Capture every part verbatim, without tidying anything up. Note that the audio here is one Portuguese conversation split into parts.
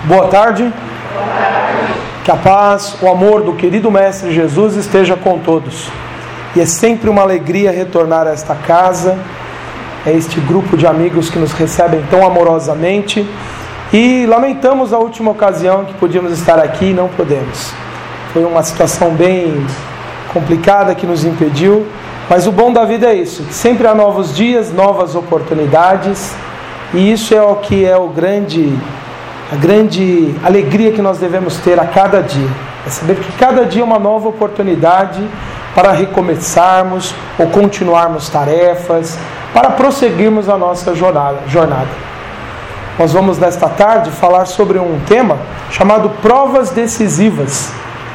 Boa tarde. Boa tarde. Que a paz, o amor do querido Mestre Jesus esteja com todos. E é sempre uma alegria retornar a esta casa, a este grupo de amigos que nos recebem tão amorosamente. E lamentamos a última ocasião que podíamos estar aqui e não podemos. Foi uma situação bem complicada que nos impediu, mas o bom da vida é isso, que sempre há novos dias, novas oportunidades, e isso é o que é o grande... a grande alegria que nós devemos ter a cada dia, é saber que cada dia é uma nova oportunidade para recomeçarmos ou continuarmos tarefas, para prosseguirmos a nossa jornada. Nós vamos nesta tarde falar sobre um tema chamado provas decisivas.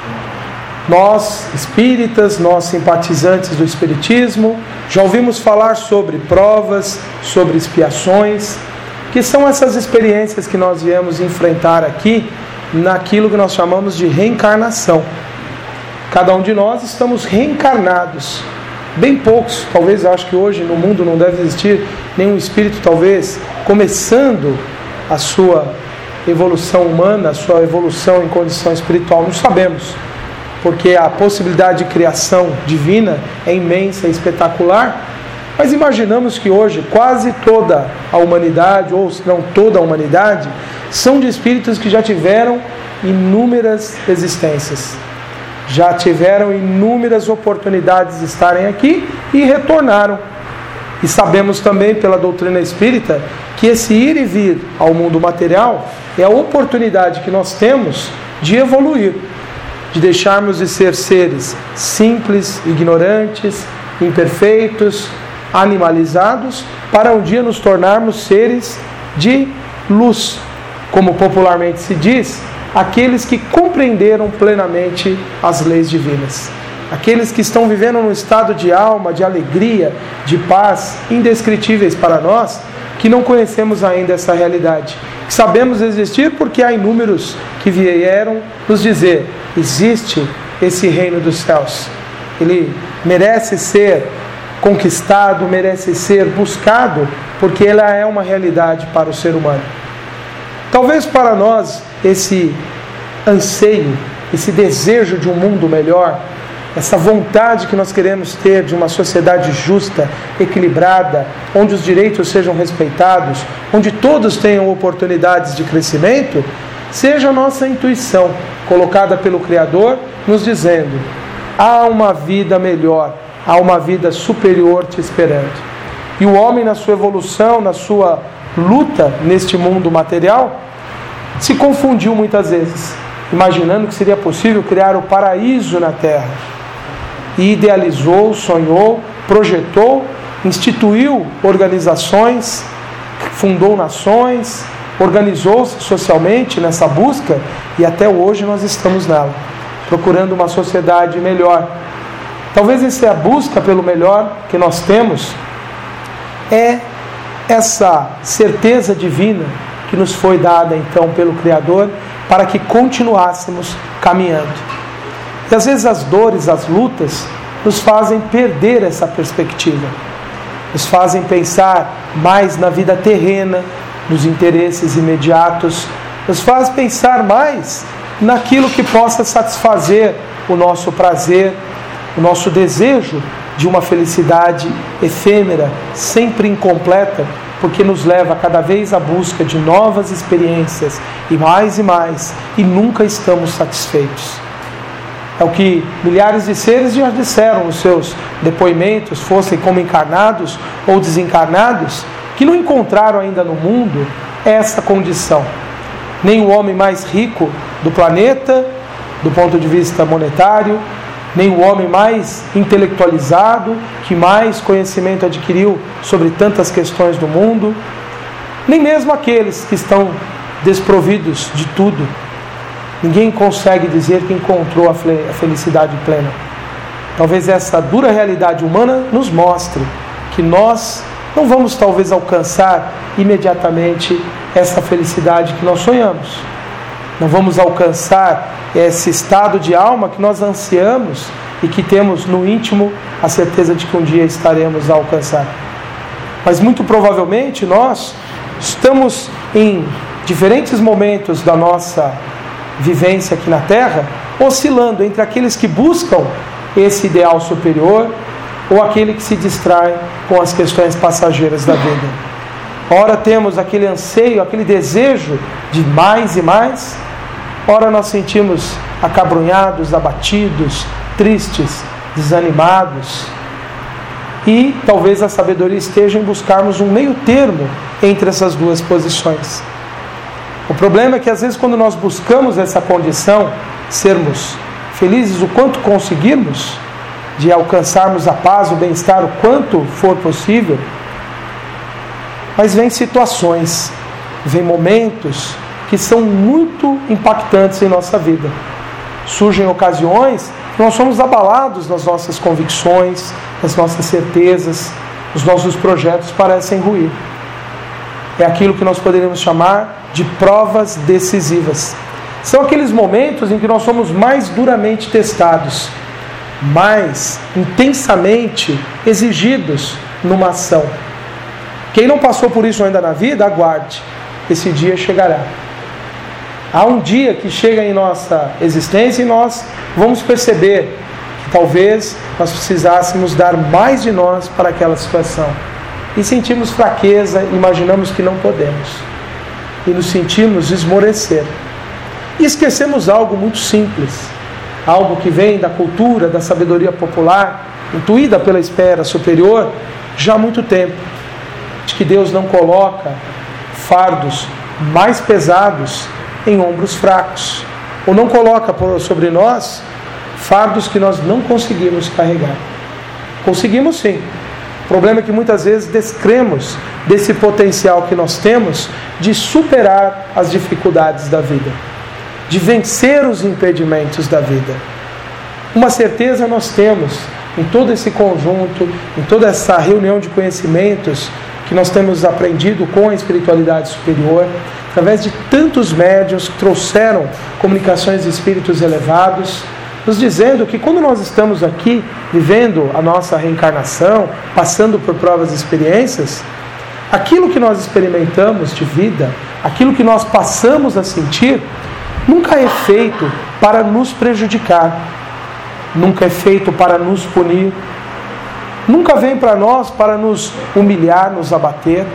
Nós, espíritas, nós simpatizantes do espiritismo, já ouvimos falar sobre provas, sobre expiações, que são essas experiências que nós viemos enfrentar aqui naquilo que nós chamamos de reencarnação. Cada um de nós estamos reencarnados. Bem poucos, talvez, eu acho que hoje no mundo não deve existir nenhum espírito, talvez, começando a sua evolução humana, a sua evolução em condição espiritual, não sabemos. Porque a possibilidade de criação divina é imensa, é espetacular. Mas imaginamos que hoje quase toda a humanidade, ou se não toda a humanidade, são de espíritos que já tiveram inúmeras existências. Já tiveram inúmeras oportunidades de estarem aqui e retornaram. E sabemos também pela doutrina espírita que esse ir e vir ao mundo material é a oportunidade que nós temos de evoluir, de deixarmos de ser seres simples, ignorantes, imperfeitos, animalizados, para um dia nos tornarmos seres de luz, como popularmente se diz, aqueles que compreenderam plenamente as leis divinas, aqueles que estão vivendo num estado de alma, de alegria, de paz, indescritíveis para nós, que não conhecemos ainda essa realidade, que sabemos existir porque há inúmeros que vieram nos dizer: existe esse reino dos céus, ele merece ser conquistado, merece ser buscado, porque ela é uma realidade para o ser humano. Talvez para nós esse anseio, esse desejo de um mundo melhor, essa vontade que nós queremos ter de uma sociedade justa, equilibrada, onde os direitos sejam respeitados, onde todos tenham oportunidades de crescimento, seja a nossa intuição colocada pelo Criador, nos dizendo: há uma vida melhor, há uma vida superior te esperando. E o homem, na sua evolução, na sua luta neste mundo material, se confundiu muitas vezes, imaginando que seria possível criar o paraíso na terra. E idealizou, sonhou, projetou, instituiu organizações, fundou nações, organizou-se socialmente nessa busca, e até hoje nós estamos nela, procurando uma sociedade melhor. Talvez essa busca pelo melhor que nós temos é essa certeza divina que nos foi dada então pelo Criador para que continuássemos caminhando. E às vezes as dores, as lutas nos fazem perder essa perspectiva, nos fazem pensar mais na vida terrena, nos interesses imediatos, nos faz pensar mais naquilo que possa satisfazer o nosso prazer, o nosso desejo de uma felicidade efêmera, sempre incompleta, porque nos leva cada vez à busca de novas experiências, e mais e mais, e nunca estamos satisfeitos. É o que milhares de seres já disseram nos seus depoimentos, fossem como encarnados ou desencarnados, que não encontraram ainda no mundo essa condição. Nem o homem mais rico do planeta, do ponto de vista monetário, nem o homem mais intelectualizado, que mais conhecimento adquiriu sobre tantas questões do mundo, nem mesmo aqueles que estão desprovidos de tudo. Ninguém consegue dizer que encontrou a felicidade plena. Talvez essa dura realidade humana nos mostre que nós não vamos talvez alcançar imediatamente essa felicidade que nós sonhamos. Não vamos alcançar esse estado de alma que nós ansiamos e que temos no íntimo a certeza de que um dia estaremos a alcançar. Mas muito provavelmente nós estamos em diferentes momentos da nossa vivência aqui na Terra, oscilando entre aqueles que buscam esse ideal superior ou aquele que se distrai com as questões passageiras da vida. Ora temos aquele anseio, aquele desejo de mais e mais, ora nós sentimos acabrunhados, abatidos, tristes, desanimados. E talvez a sabedoria esteja em buscarmos um meio termo entre essas duas posições. O problema é que às vezes quando nós buscamos essa condição, sermos felizes o quanto conseguirmos, de alcançarmos a paz, o bem-estar o quanto for possível, mas vem situações, vem momentos que são muito impactantes em nossa vida. Surgem ocasiões que nós somos abalados nas nossas convicções, nas nossas certezas, os nossos projetos parecem ruir. É aquilo que nós poderíamos chamar de provas decisivas. São aqueles momentos em que nós somos mais duramente testados, mais intensamente exigidos numa ação. Quem não passou por isso ainda na vida, aguarde, esse dia chegará. Há um dia que chega em nossa existência e nós vamos perceber que talvez nós precisássemos dar mais de nós para aquela situação. E sentimos fraqueza, imaginamos que não podemos. E nos sentimos esmorecer. E esquecemos algo muito simples, algo que vem da cultura, da sabedoria popular, intuída pela esfera superior, já há muito tempo, de que Deus não coloca fardos mais pesados em ombros fracos, ou não coloca sobre nós fardos que nós não conseguimos carregar. Conseguimos sim. O problema é que muitas vezes descremos desse potencial que nós temos de superar as dificuldades da vida, de vencer os impedimentos da vida. Uma certeza nós temos em todo esse conjunto, em toda essa reunião de conhecimentos que nós temos aprendido com a espiritualidade superior, através de tantos médiuns que trouxeram comunicações de espíritos elevados, nos dizendo que quando nós estamos aqui, vivendo a nossa reencarnação, passando por provas e experiências, aquilo que nós experimentamos de vida, aquilo que nós passamos a sentir, nunca é feito para nos prejudicar, nunca é feito para nos punir, nunca vem para nós para nos humilhar, nos abater.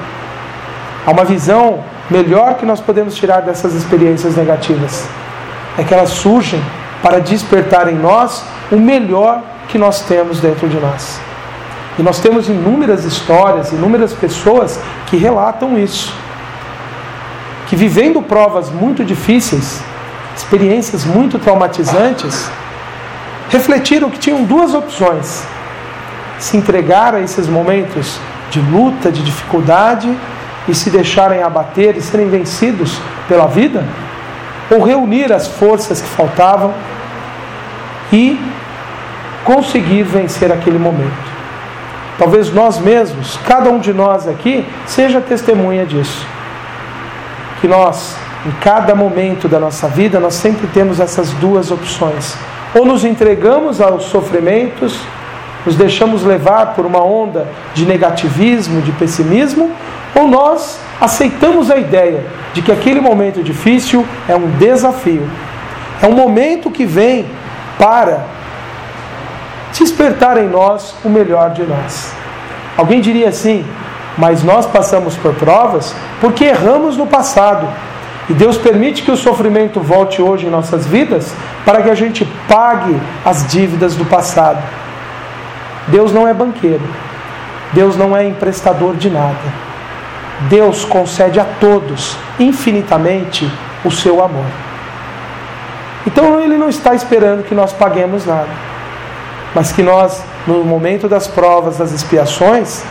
Há uma visão melhor que nós podemos tirar dessas experiências negativas, é que elas surgem para despertar em nós o melhor que nós temos dentro de nós. E nós temos inúmeras histórias, inúmeras pessoas que relatam isso, que vivendo provas muito difíceis, experiências muito traumatizantes, refletiram que tinham duas opções: se entregar a esses momentos de luta, de dificuldade, e se deixarem abater e serem vencidos pela vida, ou reunir as forças que faltavam e conseguir vencer aquele momento. Talvez nós mesmos, cada um de nós aqui, seja testemunha disso. Que nós, em cada momento da nossa vida, nós sempre temos essas duas opções. Ou nos entregamos aos sofrimentos, nos deixamos levar por uma onda de negativismo, de pessimismo, ou nós aceitamos a ideia de que aquele momento difícil é um desafio. É um momento que vem para despertar em nós o melhor de nós. Alguém diria assim: mas nós passamos por provas porque erramos no passado. E Deus permite que o sofrimento volte hoje em nossas vidas para que a gente pague as dívidas do passado. Deus não é banqueiro. Deus não é emprestador de nada. Deus concede a todos infinitamente o seu amor. Então Ele não está esperando que nós paguemos nada, mas que nós, no momento das provas, das expiações,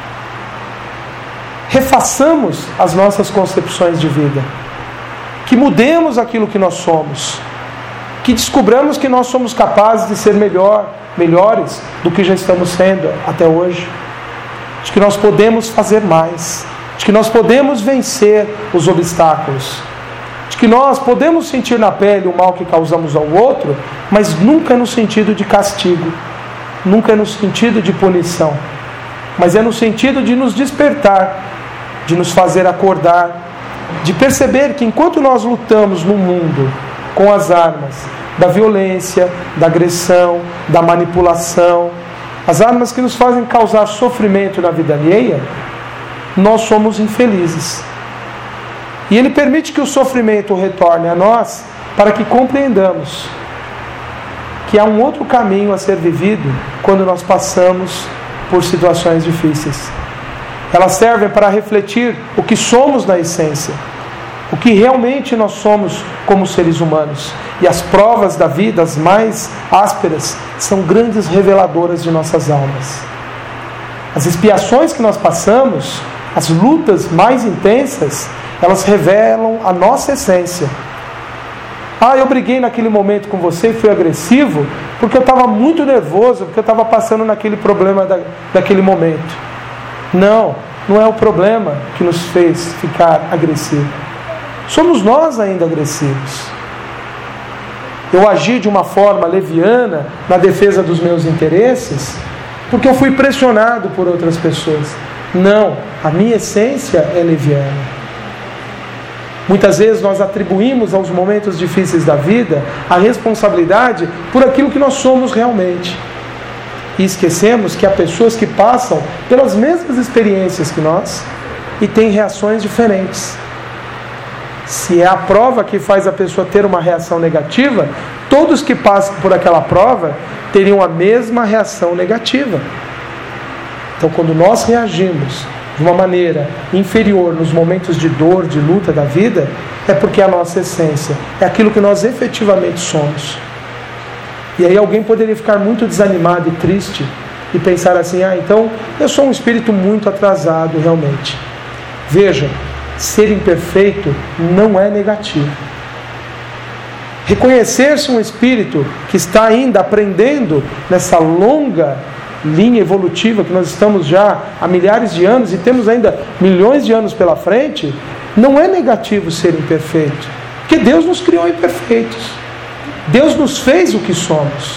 refaçamos as nossas concepções de vida, que mudemos aquilo que nós somos, que descobramos que nós somos capazes de ser melhor, melhores do que já estamos sendo até hoje, de que nós podemos fazer mais, de que nós podemos vencer os obstáculos, de que nós podemos sentir na pele o mal que causamos ao outro, mas nunca no sentido de castigo, nunca no sentido de punição, mas é no sentido de nos despertar, de nos fazer acordar de perceber que enquanto nós lutamos no mundo com as armas da violência, da agressão, da manipulação, as armas que nos fazem causar sofrimento na vida alheia, nós somos infelizes. E Ele permite que o sofrimento retorne a nós para que compreendamos que há um outro caminho a ser vivido quando nós passamos por situações difíceis. Elas servem para refletir o que somos na essência, o que realmente nós somos como seres humanos. E as provas da vida, as mais ásperas, são grandes reveladoras de nossas almas. As expiações que nós passamos, as lutas mais intensas, elas revelam a nossa essência. Ah, eu briguei naquele momento com você e fui agressivo porque eu estava muito nervoso, porque eu estava passando naquele problema da, daquele momento. Não, não é o problema que nos fez ficar agressivo. Somos nós ainda agressivos. Eu agi de uma forma leviana na defesa dos meus interesses porque eu fui pressionado por outras pessoas. Não, a minha essência é leviana. Muitas vezes nós atribuímos aos momentos difíceis da vida a responsabilidade por aquilo que nós somos realmente. E esquecemos que há pessoas que passam pelas mesmas experiências que nós e têm reações diferentes. Se é a prova que faz a pessoa ter uma reação negativa, todos que passam por aquela prova teriam a mesma reação negativa. Então, quando nós reagimos de uma maneira inferior nos momentos de dor, de luta da vida, é porque a nossa essência é aquilo que nós efetivamente somos. E aí alguém poderia ficar muito desanimado e triste e pensar assim: ah, então eu sou um espírito muito atrasado realmente. Veja, ser imperfeito não é negativo. Reconhecer-se um espírito que está ainda aprendendo nessa longa linha evolutiva que nós estamos já há milhares de anos e temos ainda milhões de anos pela frente, não é negativo ser imperfeito, porque Deus nos criou imperfeitos. Deus nos fez o que somos,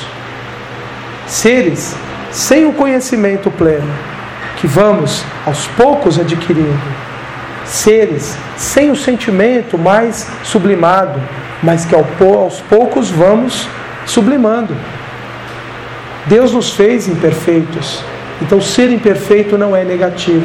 seres sem o conhecimento pleno, que vamos aos poucos adquirindo, seres sem o sentimento mais sublimado, mas que aos poucos vamos sublimando. Deus nos fez imperfeitos, então ser imperfeito não é negativo.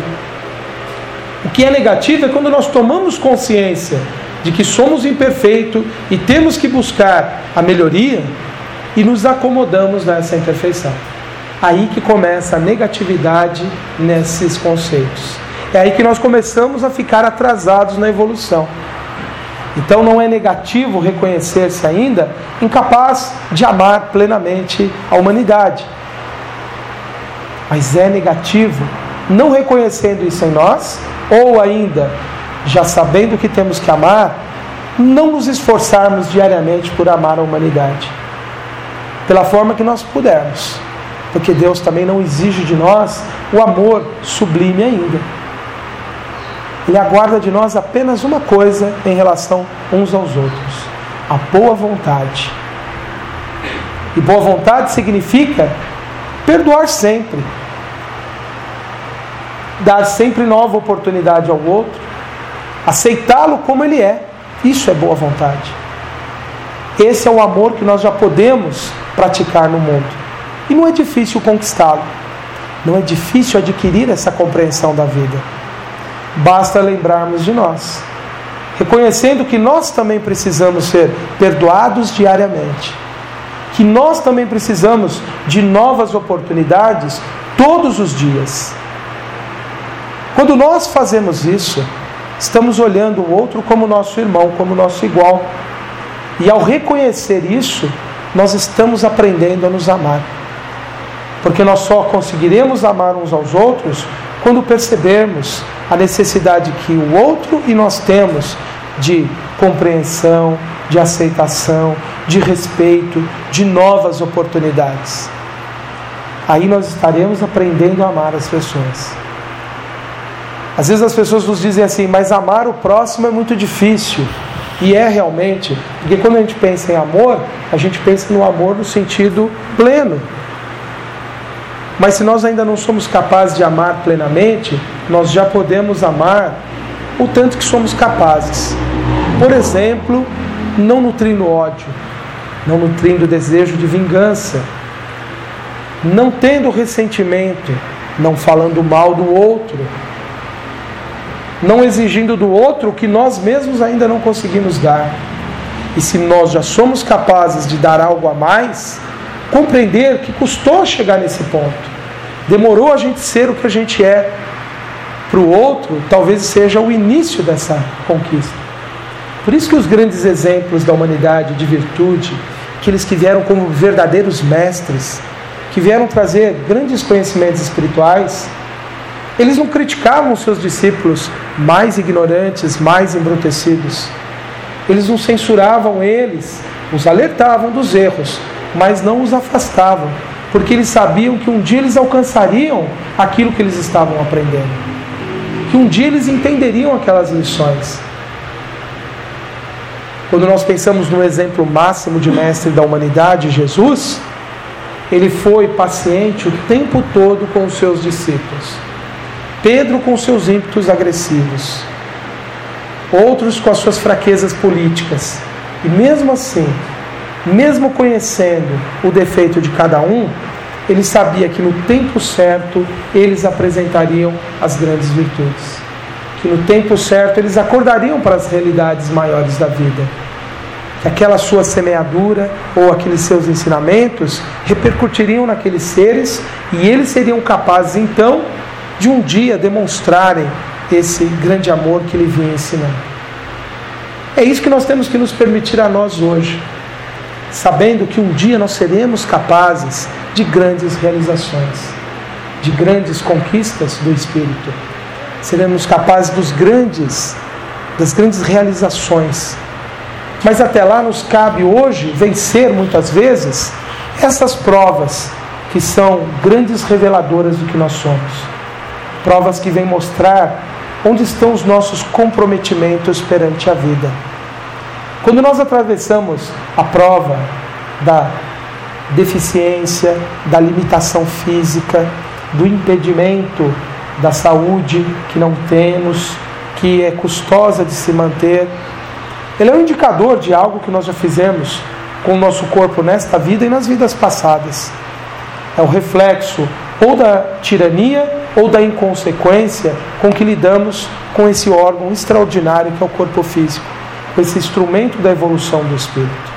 O que é negativo é quando nós tomamos consciência de que somos imperfeitos e temos que buscar a melhoria e nos acomodamos nessa imperfeição. Aí que começa a negatividade nesses conceitos. É aí que nós começamos a ficar atrasados na evolução. Então não é negativo reconhecer-se ainda incapaz de amar plenamente a humanidade. Mas é negativo não reconhecendo isso em nós, ou ainda, já sabendo que temos que amar, não nos esforçarmos diariamente por amar a humanidade, pela forma que nós pudermos. Porque Deus também não exige de nós o amor sublime ainda. Ele aguarda de nós apenas uma coisa em relação uns aos outros: a boa vontade. E boa vontade significa perdoar sempre, dar sempre nova oportunidade ao outro, aceitá-lo como ele é. Isso é boa vontade. Esse é o amor que nós já podemos praticar no mundo. E não é difícil conquistá-lo. Não é difícil adquirir essa compreensão da vida. Basta lembrarmos de nós, reconhecendo que nós também precisamos ser perdoados diariamente, que nós também precisamos de novas oportunidades todos os dias. Quando nós fazemos isso, estamos olhando o outro como nosso irmão, como nosso igual. E ao reconhecer isso, nós estamos aprendendo a nos amar. Porque nós só conseguiremos amar uns aos outros quando percebermos a necessidade que o outro e nós temos de compreensão, de aceitação, de respeito, de novas oportunidades. Aí nós estaremos aprendendo a amar as pessoas. Às vezes as pessoas nos dizem assim: mas amar o próximo é muito difícil. E é realmente, porque quando a gente pensa em amor, a gente pensa no amor no sentido pleno. Mas se nós ainda não somos capazes de amar plenamente, nós já podemos amar o tanto que somos capazes. Por exemplo, não nutrindo ódio, não nutrindo desejo de vingança, não tendo ressentimento, não falando mal do outro, não exigindo do outro o que nós mesmos ainda não conseguimos dar. E se nós já somos capazes de dar algo a mais, compreender que custou chegar nesse ponto. Demorou a gente ser o que a gente é. Para o outro, talvez seja o início dessa conquista. Por isso que os grandes exemplos da humanidade de virtude, aqueles que vieram como verdadeiros mestres, que vieram trazer grandes conhecimentos espirituais, eles não criticavam os seus discípulos mais ignorantes, mais embrutecidos. Eles não censuravam eles, os alertavam dos erros, mas não os afastavam, porque eles sabiam que um dia eles alcançariam aquilo que eles estavam aprendendo, que um dia eles entenderiam aquelas lições. Quando nós pensamos no exemplo máximo de mestre da humanidade, Jesus, ele foi paciente o tempo todo com os seus discípulos. Pedro com seus ímpetos agressivos, outros com as suas fraquezas políticas. E mesmo assim, mesmo conhecendo o defeito de cada um, ele sabia que no tempo certo eles apresentariam as grandes virtudes. Que no tempo certo eles acordariam para as realidades maiores da vida. Que aquela sua semeadura ou aqueles seus ensinamentos repercutiriam naqueles seres e eles seriam capazes então de um dia demonstrarem esse grande amor que ele vinha ensinando. É isso que nós temos que nos permitir a nós hoje, sabendo que um dia nós seremos capazes de grandes realizações, de grandes conquistas do Espírito. Seremos capazes dos grandes, das grandes realizações. Mas até lá nos cabe hoje vencer muitas vezes essas provas que são grandes reveladoras do que nós somos. Provas que vêm mostrar onde estão os nossos comprometimentos perante a vida. Quando nós atravessamos a prova da deficiência, da limitação física, do impedimento da saúde que não temos, que é custosa de se manter, ele é um indicador de algo que nós já fizemos com o nosso corpo nesta vida e nas vidas passadas. É o reflexo ou da tirania ou da inconsequência com que lidamos com esse órgão extraordinário que é o corpo físico, com esse instrumento da evolução do espírito.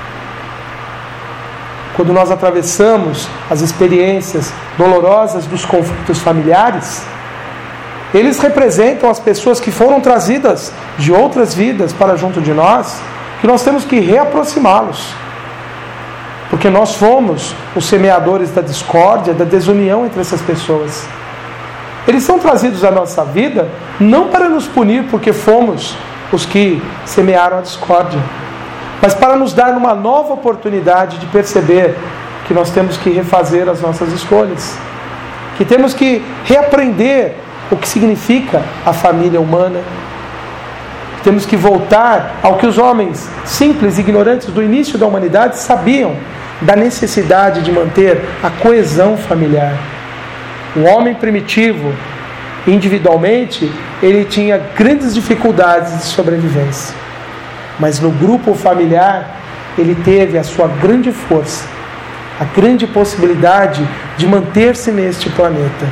Quando nós atravessamos as experiências dolorosas dos conflitos familiares, eles representam as pessoas que foram trazidas de outras vidas para junto de nós, que nós temos que reaproximá-los. Porque nós fomos os semeadores da discórdia, da desunião entre essas pessoas. Eles são trazidos à nossa vida não para nos punir porque fomos os que semearam a discórdia, mas para nos dar uma nova oportunidade de perceber que nós temos que refazer as nossas escolhas, que temos que reaprender o que significa a família humana, que temos que voltar ao que os homens simples e ignorantes do início da humanidade sabiam, da necessidade de manter a coesão familiar. O homem primitivo, individualmente, ele tinha grandes dificuldades de sobrevivência. Mas no grupo familiar, ele teve a sua grande força, a grande possibilidade de manter-se neste planeta.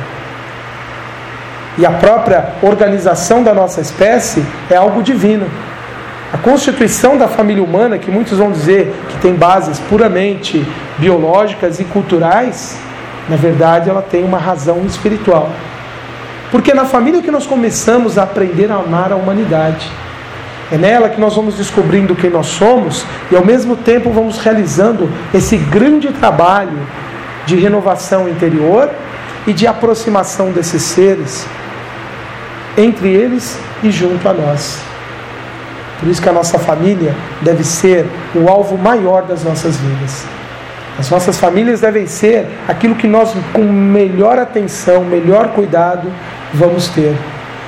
E a própria organização da nossa espécie é algo divino. A constituição da família humana, que muitos vão dizer que tem bases puramente biológicas e culturais, na verdade ela tem uma razão espiritual. Porque é na família que nós começamos a aprender a amar a humanidade. É nela que nós vamos descobrindo quem nós somos e ao mesmo tempo vamos realizando esse grande trabalho de renovação interior e de aproximação desses seres entre eles e junto a nós. Por isso que a nossa família deve ser o alvo maior das nossas vidas. As nossas famílias devem ser aquilo que nós, com melhor atenção, melhor cuidado, vamos ter.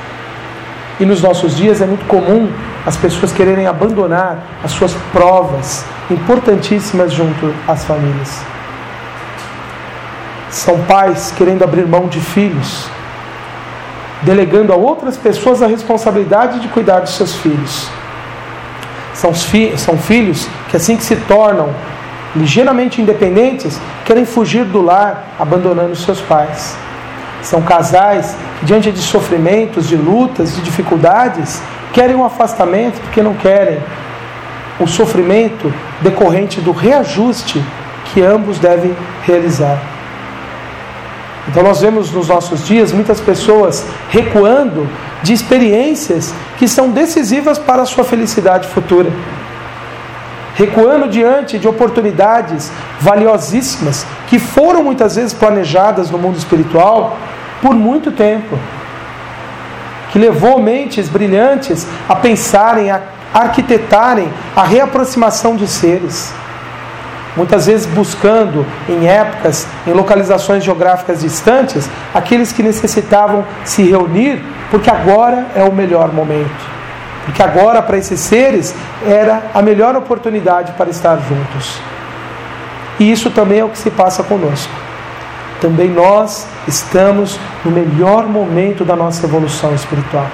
E nos nossos dias é muito comum as pessoas quererem abandonar as suas provas importantíssimas junto às famílias. São pais querendo abrir mão de filhos, delegando a outras pessoas a responsabilidade de cuidar dos seus filhos. São, fi- são filhos que, assim que se tornam ligeiramente independentes, querem fugir do lar, abandonando seus pais. São casais que, diante de sofrimentos, de lutas, de dificuldades, querem um afastamento porque não querem o sofrimento decorrente do reajuste que ambos devem realizar. Então nós vemos nos nossos dias muitas pessoas recuando de experiências que são decisivas para a sua felicidade futura. Recuando diante de oportunidades valiosíssimas que foram muitas vezes planejadas no mundo espiritual por muito tempo. Que levou mentes brilhantes a pensarem, a arquitetarem a reaproximação de seres. Muitas vezes buscando em épocas, em localizações geográficas distantes, aqueles que necessitavam se reunir, porque agora é o melhor momento. Porque agora, para esses seres, era a melhor oportunidade para estar juntos. E isso também é o que se passa conosco. Também nós estamos no melhor momento da nossa evolução espiritual.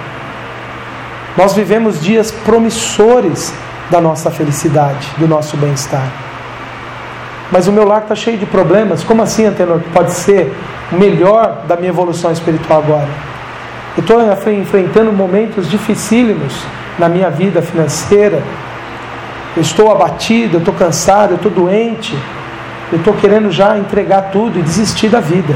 Nós vivemos dias promissores da nossa felicidade, do nosso bem-estar. Mas o meu lar está cheio de problemas. Como assim, Antenor, pode ser o melhor da minha evolução espiritual agora? Eu estou enfrentando momentos dificílimos na minha vida financeira. Eu estou abatido, eu estou cansado, eu estou doente. Eu estou querendo já entregar tudo e desistir da vida.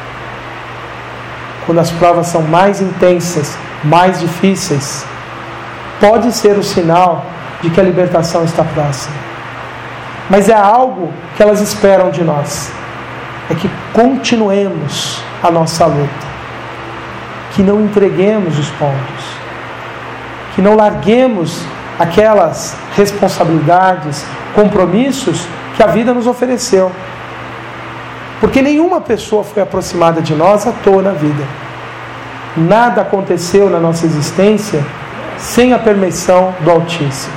Quando as provas são mais intensas, mais difíceis, pode ser o sinal de que a libertação está próxima. Mas é algo que elas esperam de nós. É que continuemos a nossa luta. Que não entreguemos os pontos. Que não larguemos aquelas responsabilidades, compromissos que a vida nos ofereceu. Porque nenhuma pessoa foi aproximada de nós à toa na vida. Nada aconteceu na nossa existência sem a permissão do Altíssimo.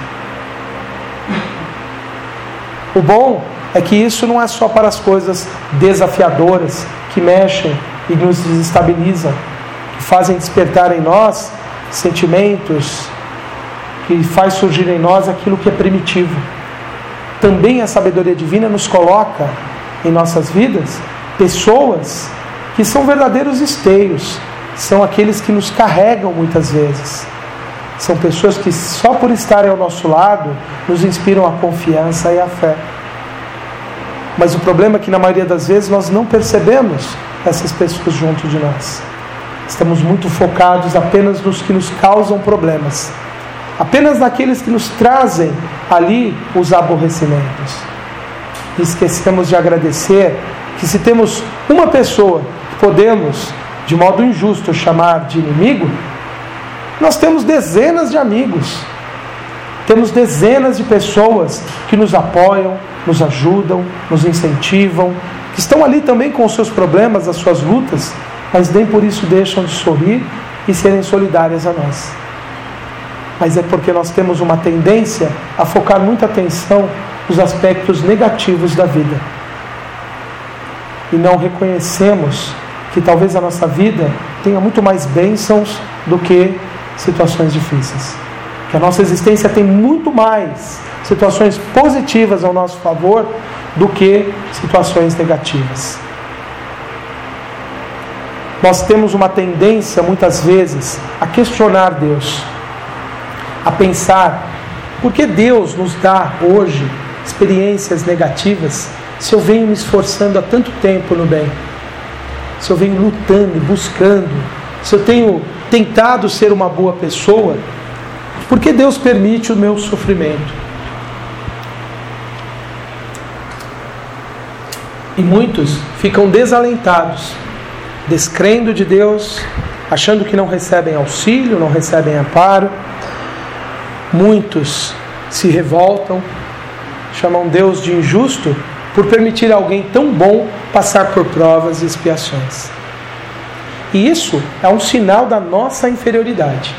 O bom é que isso não é só para as coisas desafiadoras que mexem e nos desestabilizam, que fazem despertar em nós sentimentos, que faz surgir em nós aquilo que é primitivo. Também a sabedoria divina nos coloca em nossas vidas pessoas que são verdadeiros esteios, são aqueles que nos carregam muitas vezes. São pessoas que só por estarem ao nosso lado nos inspiram a confiança e a fé. Mas o problema é que na maioria das vezes nós não percebemos essas pessoas junto de nós. Estamos muito focados apenas nos que nos causam problemas. Apenas naqueles que nos trazem ali os aborrecimentos. E esquecemos de agradecer que se temos uma pessoa que podemos, de modo injusto, chamar de inimigo, nós temos dezenas de amigos. Temos dezenas de pessoas que nos apoiam, nos ajudam, nos incentivam, que estão ali também com os seus problemas, as suas lutas, mas nem por isso deixam de sorrir e serem solidárias a nós. Mas é porque nós temos uma tendência a focar muita atenção nos aspectos negativos da vida. E não reconhecemos que talvez a nossa vida tenha muito mais bênçãos do que situações difíceis. Que a nossa existência tem muito mais situações positivas ao nosso favor do que situações negativas. Nós temos uma tendência, muitas vezes, a questionar Deus, a pensar, por que Deus nos dá hoje experiências negativas se eu venho me esforçando há tanto tempo no bem? Se eu venho lutando, buscando, se eu tenho tentado ser uma boa pessoa, por que Deus permite o meu sofrimento? E muitos ficam desalentados, descrendo de Deus, achando que não recebem auxílio, não recebem amparo. Muitos se revoltam, chamam Deus de injusto por permitir alguém tão bom passar por provas e expiações. E isso é um sinal da nossa inferioridade.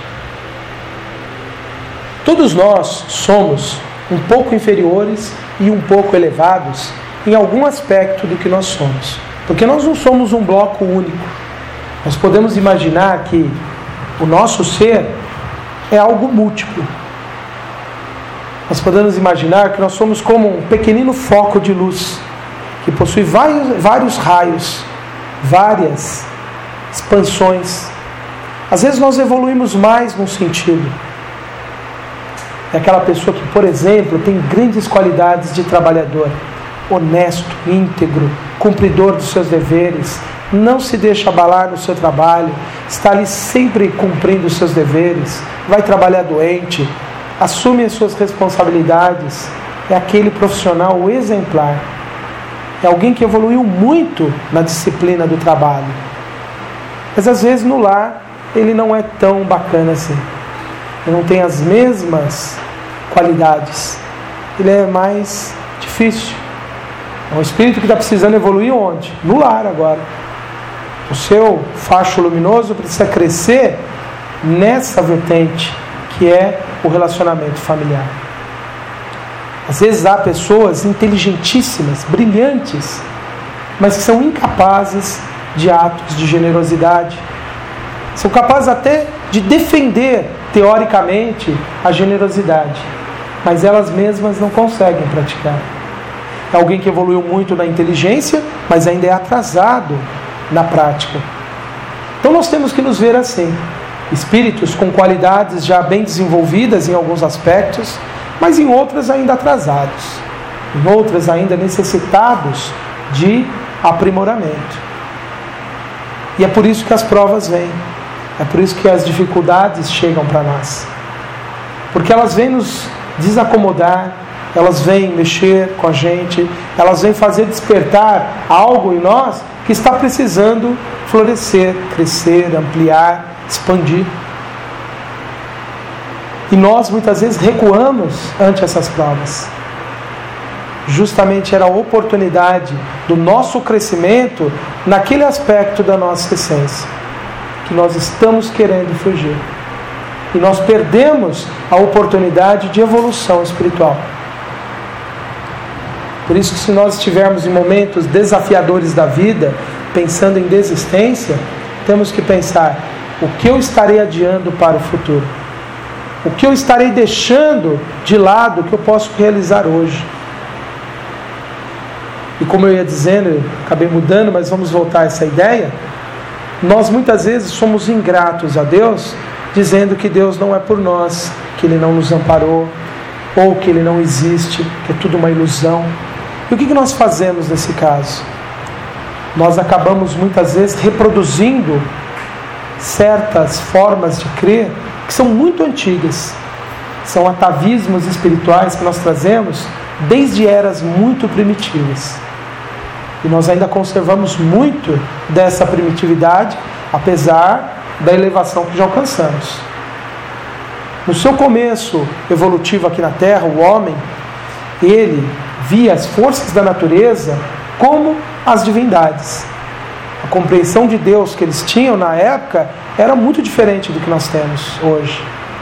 Todos nós somos um pouco inferiores e um pouco elevados em algum aspecto do que nós somos. Porque nós não somos um bloco único. Nós podemos imaginar que o nosso ser é algo múltiplo. Nós podemos imaginar que nós somos como um pequenino foco de luz, que possui vários, vários raios, várias expansões. Às vezes nós evoluímos mais num sentido. É aquela pessoa que, por exemplo, tem grandes qualidades de trabalhador, honesto, íntegro, cumpridor dos seus deveres, não se deixa abalar no seu trabalho, está ali sempre cumprindo os seus deveres, vai trabalhar doente, assume as suas responsabilidades. É aquele profissional exemplar. É alguém que evoluiu muito na disciplina do trabalho. Mas às vezes no lar ele não é tão bacana assim. Ele não tem as mesmas qualidades. Ele é mais difícil. É um espírito que está precisando evoluir onde? No lar agora. O seu facho luminoso precisa crescer nessa vertente que é o relacionamento familiar. Às vezes há pessoas inteligentíssimas, brilhantes, mas que são incapazes de atos de generosidade. São capazes até de defender, teoricamente, a generosidade, mas elas mesmas não conseguem praticar. É alguém que evoluiu muito na inteligência, mas ainda é atrasado na prática. Então nós temos que nos ver assim, espíritos com qualidades já bem desenvolvidas em alguns aspectos, mas em outras ainda atrasados, em outras ainda necessitados de aprimoramento. E é por isso que as provas vêm, é por isso que as dificuldades chegam para nós, porque elas vêm nos desacomodar, elas vêm mexer com a gente, elas vêm fazer despertar algo em nós que está precisando florescer, crescer, ampliar, expandir. E nós muitas vezes recuamos ante essas provas. Justamente era a oportunidade do nosso crescimento naquele aspecto da nossa essência que nós estamos querendo fugir. E nós perdemos a oportunidade de evolução espiritual. Por isso que se nós estivermos em momentos desafiadores da vida, pensando em desistência, temos que pensar: o que eu estarei adiando para o futuro? O que eu estarei deixando de lado que eu posso realizar hoje? E como eu ia dizendo, eu acabei mudando, mas vamos voltar a essa ideia. Nós muitas vezes somos ingratos a Deus, dizendo que Deus não é por nós, que Ele não nos amparou, ou que Ele não existe, que é tudo uma ilusão. E o que nós fazemos nesse caso? Nós acabamos muitas vezes reproduzindo certas formas de crer que são muito antigas. São atavismos espirituais que nós trazemos desde eras muito primitivas. E nós ainda conservamos muito dessa primitividade, apesar da elevação que já alcançamos. No seu começo evolutivo aqui na Terra, o homem, ele via as forças da natureza como as divindades. A compreensão de Deus que eles tinham na época era muito diferente do que nós temos hoje.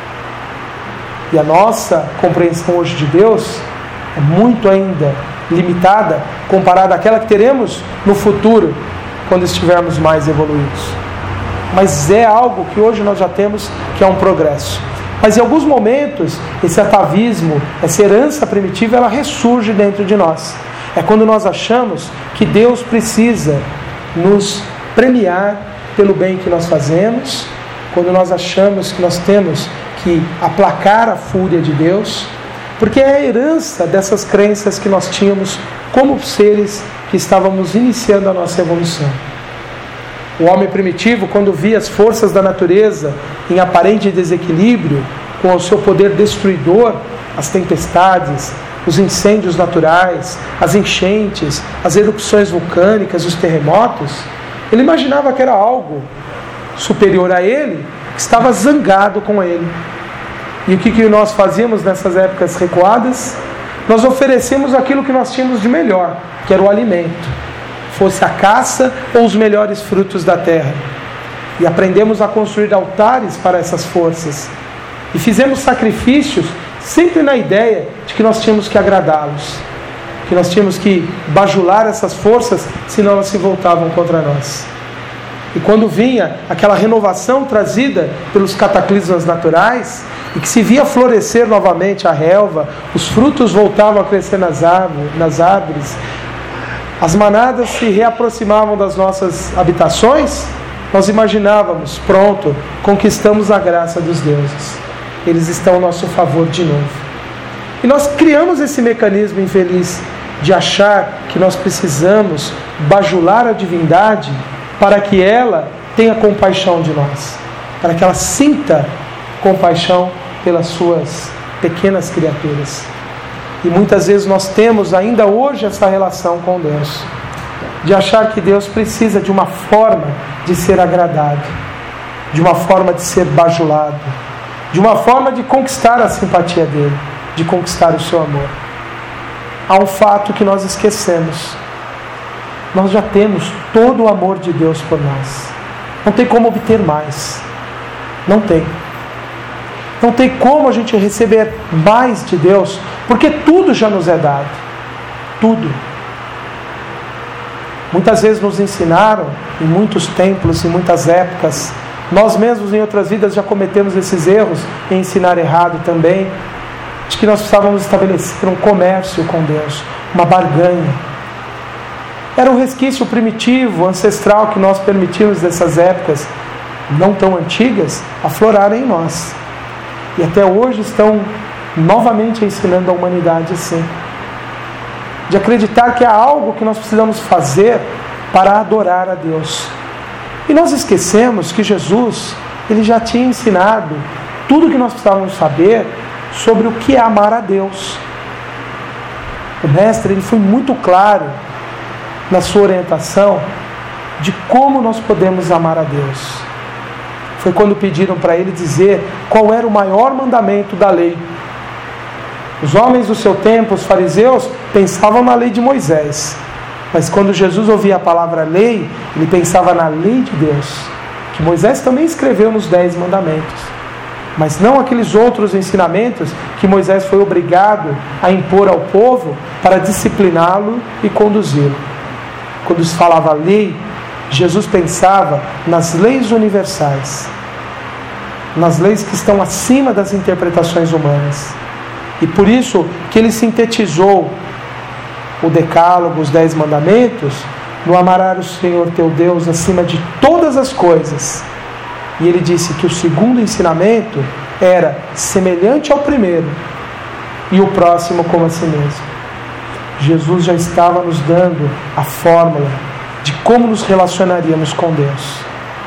E a nossa compreensão hoje de Deus é muito ainda limitada comparada àquela que teremos no futuro, quando estivermos mais evoluídos. Mas é algo que hoje nós já temos, que é um progresso. Mas em alguns momentos, esse atavismo, essa herança primitiva, ela ressurge dentro de nós. É quando nós achamos que Deus precisa nos premiar pelo bem que nós fazemos, quando nós achamos que nós temos que aplacar a fúria de Deus, porque é a herança dessas crenças que nós tínhamos como seres que estávamos iniciando a nossa evolução. O homem primitivo, quando via as forças da natureza em aparente desequilíbrio, com o seu poder destruidor, as tempestades, os incêndios naturais, as enchentes, as erupções vulcânicas, os terremotos, ele imaginava que era algo superior a ele, que estava zangado com ele. E o que, que nós fazíamos nessas épocas recuadas? Nós oferecemos aquilo que nós tínhamos de melhor, que era o alimento, fosse a caça ou os melhores frutos da terra. E aprendemos a construir altares para essas forças. E fizemos sacrifícios sempre na ideia de que nós tínhamos que agradá-los, que nós tínhamos que bajular essas forças, senão elas se voltavam contra nós. E quando vinha aquela renovação trazida pelos cataclismos naturais, e que se via florescer novamente a relva, os frutos voltavam a crescer nas árvores, nas árvores, as manadas se reaproximavam das nossas habitações, nós imaginávamos, pronto, conquistamos a graça dos deuses. Eles estão ao nosso favor de novo. E nós criamos esse mecanismo infeliz de achar que nós precisamos bajular a divindade para que ela tenha compaixão de nós, para que ela sinta compaixão pelas suas pequenas criaturas. E muitas vezes nós temos ainda hoje essa relação com Deus, de achar que Deus precisa de uma forma de ser agradado, de uma forma de ser bajulado, de uma forma de conquistar a simpatia dele, de conquistar o seu amor. Há um fato que nós esquecemos: nós já temos todo o amor de Deus por nós. Não tem como obter mais. Não tem. Não tem como a gente receber mais de Deus, porque tudo já nos é dado. Tudo. Muitas vezes nos ensinaram, em muitos templos, em muitas épocas, nós mesmos em outras vidas já cometemos esses erros, em ensinar errado também, de que nós precisávamos estabelecer um comércio com Deus, uma barganha. Era um resquício primitivo, ancestral, que nós permitimos dessas épocas, não tão antigas, aflorarem em nós. E até hoje estão novamente ensinando a humanidade assim. De acreditar que há algo que nós precisamos fazer para adorar a Deus. E nós esquecemos que Jesus, ele já tinha ensinado tudo o que nós precisávamos saber sobre o que é amar a Deus. O mestre, ele foi muito claro na sua orientação de como nós podemos amar a Deus. Foi quando pediram para ele dizer qual era o maior mandamento da lei. Os homens do seu tempo, os fariseus, pensavam na lei de Moisés. Mas quando Jesus ouvia a palavra lei, ele pensava na lei de Deus, que Moisés também escreveu nos Dez Mandamentos. Mas não aqueles outros ensinamentos que Moisés foi obrigado a impor ao povo para discipliná-lo e conduzi-lo. Quando se falava lei, Jesus pensava nas leis universais, nas leis que estão acima das interpretações humanas. E por isso que ele sintetizou o Decálogo, os Dez Mandamentos, no amarás o Senhor teu Deus acima de todas as coisas. E ele disse que o segundo ensinamento era semelhante ao primeiro, e o próximo como a si mesmo. Jesus já estava nos dando a fórmula de como nos relacionaríamos com Deus.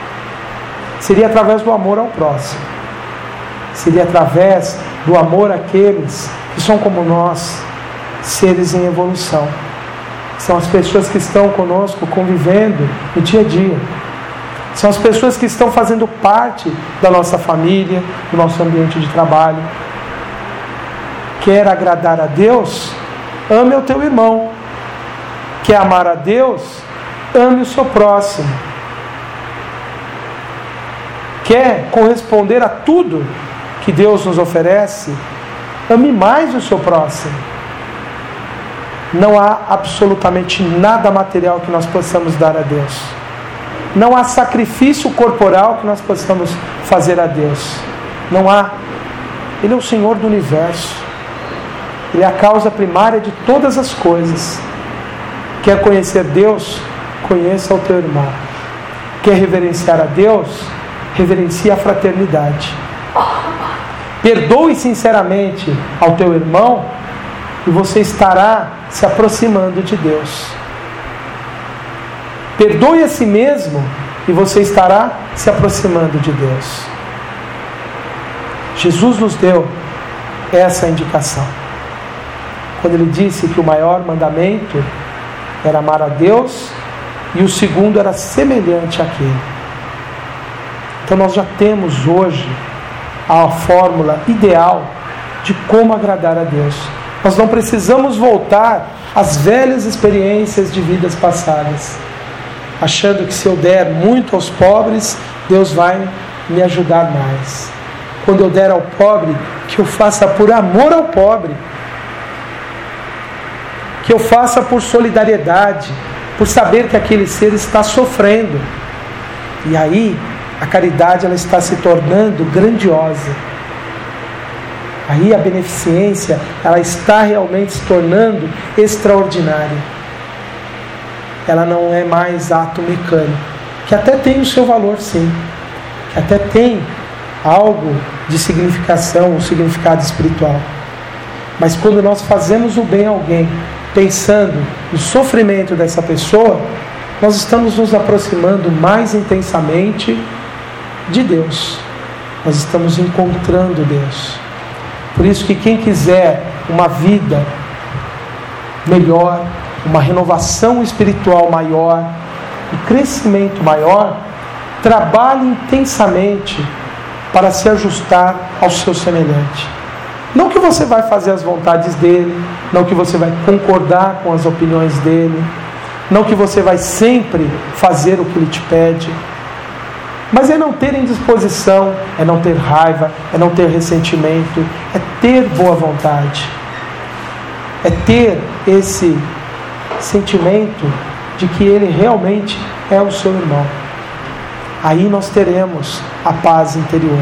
Seria através do amor ao próximo. Seria através do amor àqueles que são como nós, seres em evolução. São as pessoas que estão conosco convivendo no dia a dia. São as pessoas que estão fazendo parte da nossa família, do nosso ambiente de trabalho. Quer agradar a Deus? Ame o teu irmão. Quer amar a Deus? Ame o seu próximo. Quer corresponder a tudo que Deus nos oferece? Ame mais o seu próximo. Não há absolutamente nada material que nós possamos dar a Deus. Não há sacrifício corporal que nós possamos fazer a Deus. Não há. Ele é o Senhor do universo. Ele é a causa primária de todas as coisas. Quer conhecer Deus? Conheça o teu irmão. Quer reverenciar a Deus? Reverencie a fraternidade. Perdoe sinceramente ao teu irmão e você estará se aproximando de Deus. Perdoe a si mesmo e você estará se aproximando de Deus. Jesus nos deu essa indicação quando ele disse que o maior mandamento era amar a Deus e o segundo era semelhante àquele. Então nós já temos hoje a fórmula ideal de como agradar a Deus. Nós não precisamos voltar às velhas experiências de vidas passadas, achando que se eu der muito aos pobres, Deus vai me ajudar mais. Quando eu der ao pobre, que eu faça por amor ao pobre, que eu faça por solidariedade, por saber que aquele ser está sofrendo. E aí, a caridade ela está se tornando grandiosa. Aí a beneficência ela está realmente se tornando extraordinária. Ela não é mais ato mecânico, que até tem o seu valor sim, que até tem algo de significação, um significado espiritual. Mas quando nós fazemos o bem a alguém, pensando no sofrimento dessa pessoa, nós estamos nos aproximando mais intensamente de Deus. Nós estamos encontrando Deus. Por isso que quem quiser uma vida melhor, uma renovação espiritual maior, um crescimento maior, trabalhe intensamente para se ajustar ao seu semelhante. Não que você vai fazer as vontades dele, não que você vai concordar com as opiniões dele, não que você vai sempre fazer o que ele te pede, mas é não ter indisposição, é não ter raiva, é não ter ressentimento, é ter boa vontade, é ter esse sentimento de que ele realmente é o seu irmão. Aí nós teremos a paz interior.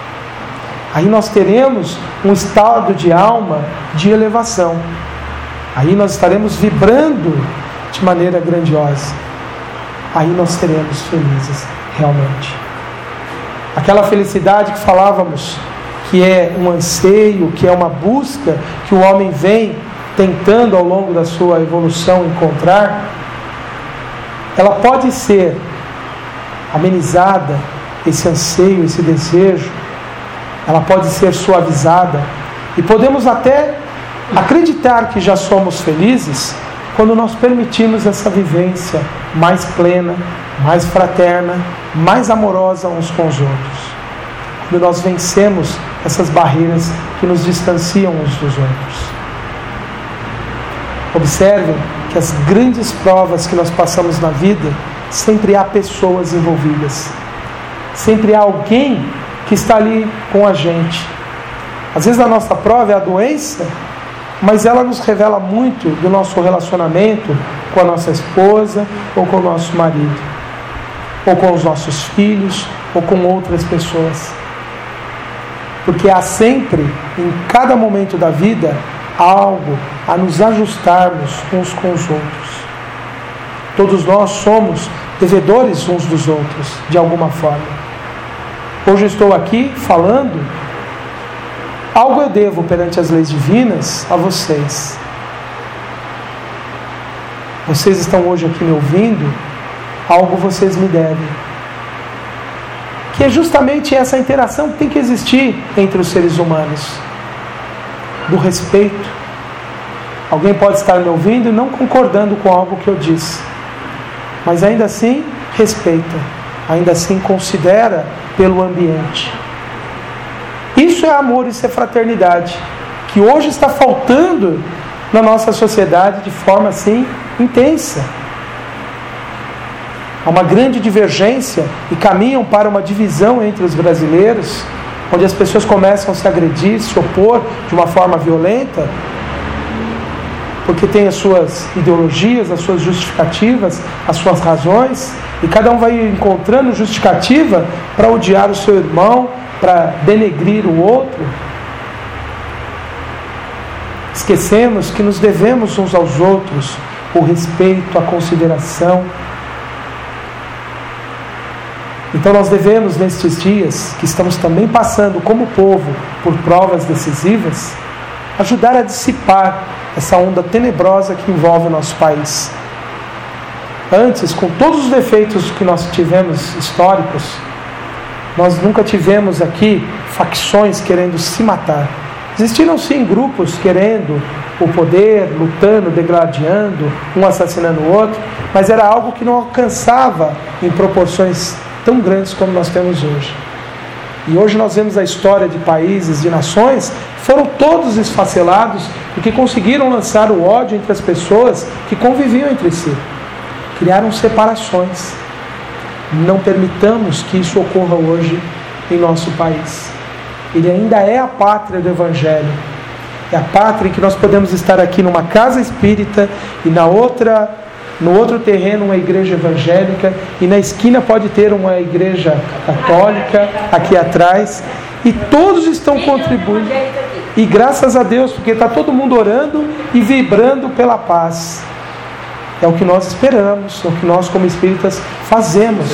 Aí nós teremos um estado de alma de elevação. Aí nós estaremos vibrando de maneira grandiosa. Aí nós seremos felizes, realmente. Aquela felicidade que falávamos, que é um anseio, que é uma busca, que o homem vem tentando ao longo da sua evolução encontrar, ela pode ser amenizada, esse anseio, esse desejo, ela pode ser suavizada, e podemos até acreditar que já somos felizes quando nós permitimos essa vivência mais plena, mais fraterna, mais amorosa uns com os outros. Quando nós vencemos essas barreiras que nos distanciam uns dos outros. Observem que as grandes provas que nós passamos na vida, sempre há pessoas envolvidas. Sempre há alguém que está ali com a gente. Às vezes a nossa prova é a doença, mas ela nos revela muito do nosso relacionamento com a nossa esposa, ou com o nosso marido, ou com os nossos filhos, ou com outras pessoas. Porque há sempre, em cada momento da vida, algo a nos ajustarmos uns com os outros. Todos nós somos devedores uns dos outros, de alguma forma. Hoje eu estou aqui falando, algo eu devo perante as leis divinas a vocês. Vocês estão hoje aqui me ouvindo, algo vocês me devem. Que é justamente essa interação que tem que existir entre os seres humanos. Do respeito. Alguém pode estar me ouvindo e não concordando com algo que eu disse, mas ainda assim respeita, ainda assim considera pelo ambiente. Isso é amor, isso é fraternidade, que hoje está faltando na nossa sociedade de forma assim intensa. Há uma grande divergência e caminham para uma divisão entre os brasileiros, onde as pessoas começam a se agredir, se opor de uma forma violenta, porque tem as suas ideologias, as suas justificativas, as suas razões, e cada um vai encontrando justificativa para odiar o seu irmão, para denegrir o outro. Esquecemos que nos devemos uns aos outros o respeito, a consideração. Então nós devemos, nestes dias, que estamos também passando como povo por provas decisivas, ajudar a dissipar essa onda tenebrosa que envolve o nosso país. Antes, com todos os defeitos que nós tivemos históricos, nós nunca tivemos aqui facções querendo se matar. Existiram sim grupos querendo o poder, lutando, degladiando, um assassinando o outro, mas era algo que não alcançava em proporções tão grandes como nós temos hoje. E hoje nós vemos a história de países, de nações, foram todos esfacelados porque conseguiram lançar o ódio entre as pessoas que conviviam entre si. Criaram separações. Não permitamos que isso ocorra hoje em nosso país. Ele ainda é a pátria do Evangelho. É a pátria em que nós podemos estar aqui numa casa espírita e na outra no outro terreno uma igreja evangélica, e na esquina pode ter uma igreja católica aqui atrás, e todos estão contribuindo, e graças a Deus, porque está todo mundo orando e vibrando pela paz. É o que nós esperamos, é o que nós como espíritas fazemos.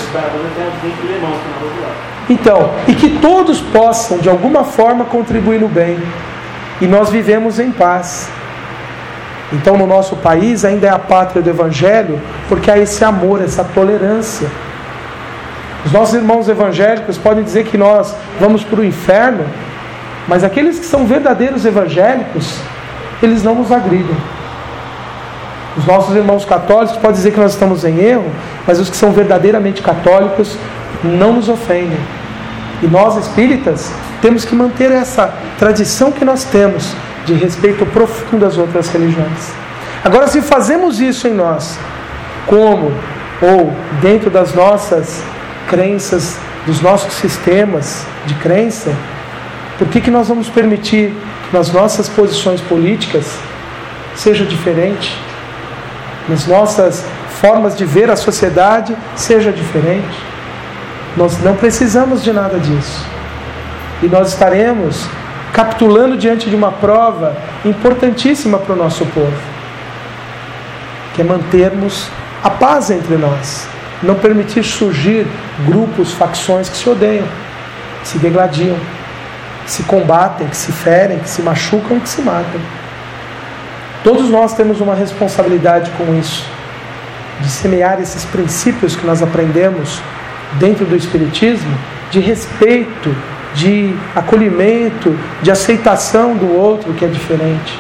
Então, e que todos possam de alguma forma contribuir no bem, e nós vivemos em paz. Então no nosso país ainda é a pátria do Evangelho, porque há esse amor, essa tolerância. Os nossos irmãos evangélicos podem dizer que nós vamos para o inferno, mas aqueles que são verdadeiros evangélicos, eles não nos agridem. Os nossos irmãos católicos podem dizer que nós estamos em erro, mas os que são verdadeiramente católicos não nos ofendem. E nós espíritas temos que manter essa tradição que nós temos de respeito profundo às outras religiões. Agora, se fazemos isso em nós, como ou dentro das nossas crenças, dos nossos sistemas de crença, por que que nós vamos permitir que nas nossas posições políticas seja diferente? Nas nossas formas de ver a sociedade seja diferente? Nós não precisamos de nada disso. E nós estaremos capitulando diante de uma prova importantíssima para o nosso povo, que é mantermos a paz entre nós, não permitir surgir grupos, facções que se odeiam, que se degladiam, que se combatem, que se ferem, que se machucam e que se matam. Todos nós temos uma responsabilidade com isso, de semear esses princípios que nós aprendemos dentro do Espiritismo, de respeito, de acolhimento, de aceitação do outro que é diferente.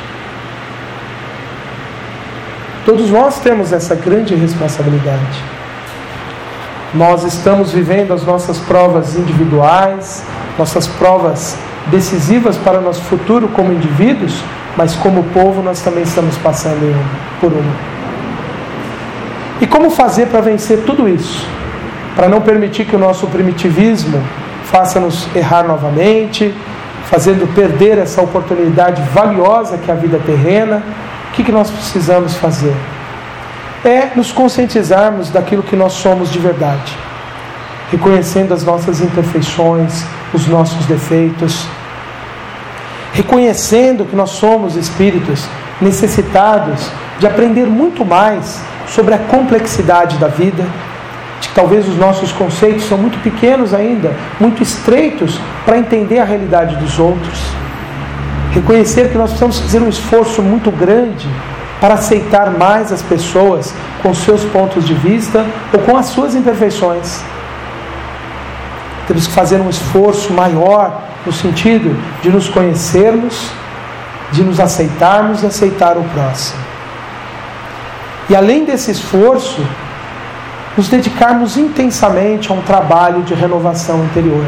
Todos nós temos essa grande responsabilidade. Nós estamos vivendo as nossas provas individuais, nossas provas decisivas para o nosso futuro como indivíduos, mas como povo nós também estamos passando por uma. E como fazer para vencer tudo isso? Para não permitir que o nosso primitivismo faça-nos errar novamente, fazendo perder essa oportunidade valiosa que é a vida terrena. O que que nós precisamos fazer? É nos conscientizarmos daquilo que nós somos de verdade, reconhecendo as nossas imperfeições, os nossos defeitos, reconhecendo que nós somos espíritos necessitados de aprender muito mais sobre a complexidade da vida, de que talvez os nossos conceitos são muito pequenos ainda, muito estreitos para entender a realidade dos outros. Reconhecer que nós precisamos fazer um esforço muito grande para aceitar mais as pessoas com seus pontos de vista ou com as suas imperfeições. Temos que fazer um esforço maior no sentido de nos conhecermos, de nos aceitarmos e aceitar o próximo. E além desse esforço, nos dedicarmos intensamente a um trabalho de renovação interior,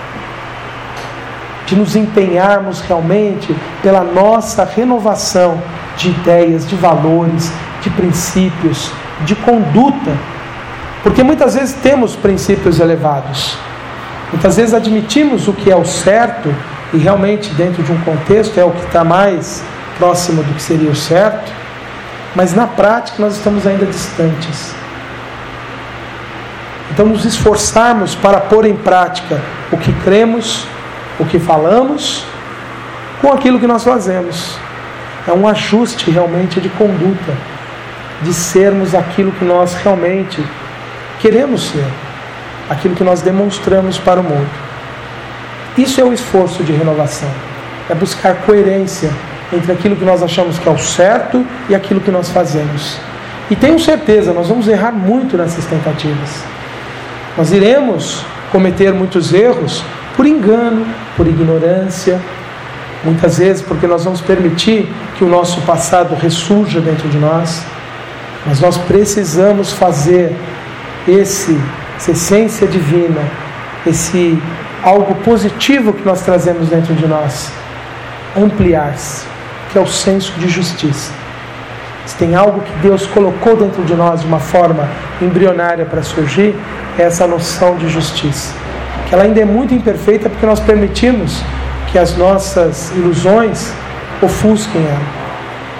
de nos empenharmos realmente pela nossa renovação de ideias, de valores, de princípios, de conduta, porque muitas vezes temos princípios elevados, muitas vezes admitimos o que é o certo e realmente dentro de um contexto é o que está mais próximo do que seria o certo, mas na prática nós estamos ainda distantes. Então nos esforçarmos para pôr em prática o que cremos, o que falamos, com aquilo que nós fazemos. É um ajuste realmente de conduta, de sermos aquilo que nós realmente queremos ser, aquilo que nós demonstramos para o mundo. Isso é o esforço de renovação, é buscar coerência entre aquilo que nós achamos que é o certo e aquilo que nós fazemos. E tenho certeza, nós vamos errar muito nessas tentativas. Nós iremos cometer muitos erros por engano, por ignorância, muitas vezes porque nós vamos permitir que o nosso passado ressurja dentro de nós, mas nós precisamos fazer esse, essa essência divina, esse algo positivo que nós trazemos dentro de nós, ampliar-se, que é o senso de justiça. Se tem algo que Deus colocou dentro de nós de uma forma embrionária para surgir, é essa noção de justiça, que ela ainda é muito imperfeita porque nós permitimos que as nossas ilusões ofusquem ela.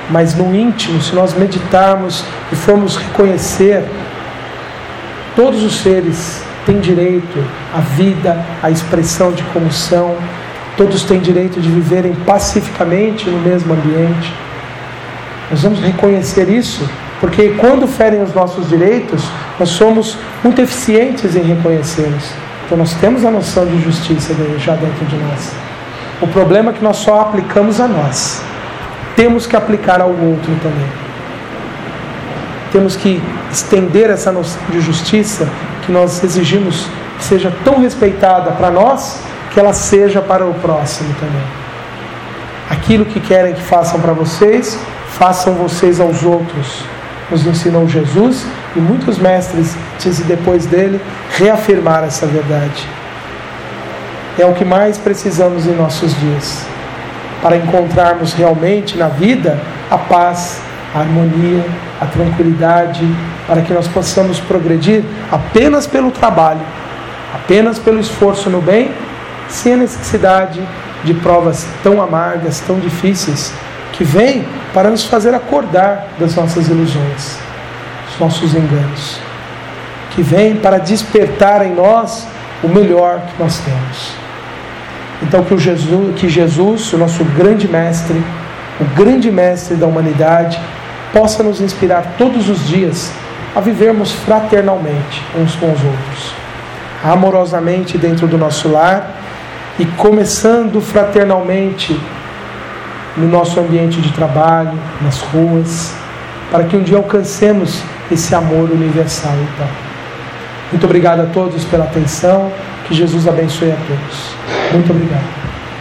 mas no íntimo, se nós meditarmos e formos reconhecer, todos os seres têm direito à vida, à expressão de como são, todos têm direito de viverem pacificamente no mesmo ambiente. Nós vamos reconhecer isso, porque quando ferem os nossos direitos, nós somos muito eficientes em reconhecê-los. Então nós temos a noção de justiça já dentro de nós. O problema é que nós só aplicamos a nós. Temos que aplicar ao outro também. Temos que estender essa noção de justiça que nós exigimos que seja tão respeitada para nós, que ela seja para o próximo também. Aquilo que querem que façam para vocês, façam vocês aos outros. Nos ensinou Jesus e muitos mestres, antes e depois dele, reafirmaram essa verdade. É o que mais precisamos em nossos dias, para encontrarmos realmente na vida a paz, a harmonia, a tranquilidade, para que nós possamos progredir apenas pelo trabalho, apenas pelo esforço no bem, sem a necessidade de provas tão amargas, tão difíceis, que vêm para nos fazer acordar das nossas ilusões, dos nossos enganos, que vêm para despertar em nós o melhor que nós temos. Então que, o Jesus, que Jesus, o nosso grande mestre, o grande mestre da humanidade, possa nos inspirar todos os dias a vivermos fraternalmente uns com os outros, amorosamente dentro do nosso lar e começando fraternalmente no nosso ambiente de trabalho, nas ruas, para que um dia alcancemos esse amor universal. Então, muito obrigado a todos pela atenção, que Jesus abençoe a todos. Muito obrigado.